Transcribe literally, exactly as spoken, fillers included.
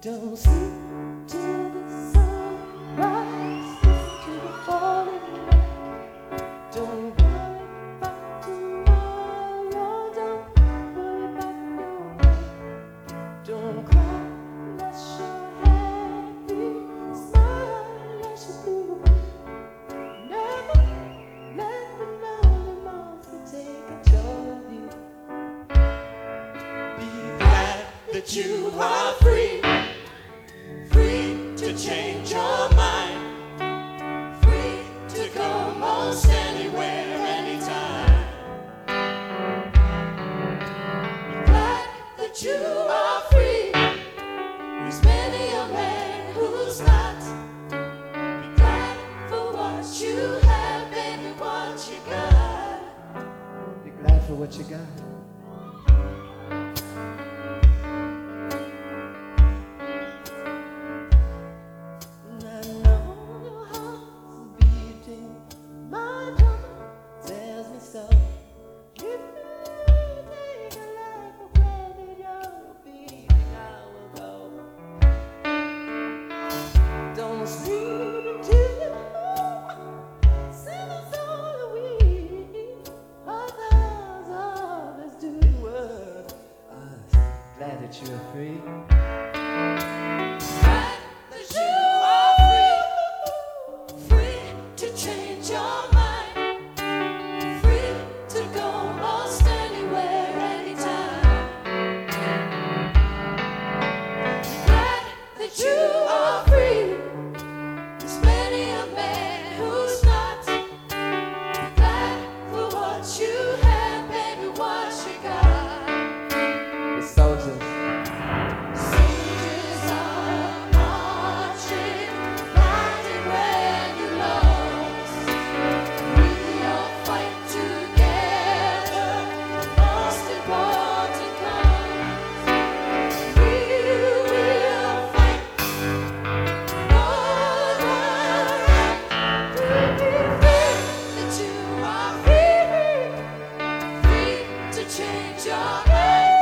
Don't sleep till the sun rises, listen to the falling rain. Don't worry about tomorrow, don't worry about your pain. Don't cry unless you're happy, smile unless you feel away. Never let the lonely monster take control of you. Be glad that you are free. Free to change your mind, free to go most anywhere, anytime. Be glad that you are free. There's many a man who's not. Be glad for what you have, baby, what you got. Be glad for what you got. Don't sleep until you sing a song of weep. Others, others do the work. I'm glad that you're free. Glad that you are free, free to change your mind, free to go most anywhere, anytime. Glad that you are free. There's many a man who's not. Glad for what you have, baby, what you got. The soldiers. Soldiers are marching, fighting when you lost. We all fight together, most important cause. We will fight for the right to be free. That you are free, free to change your mind.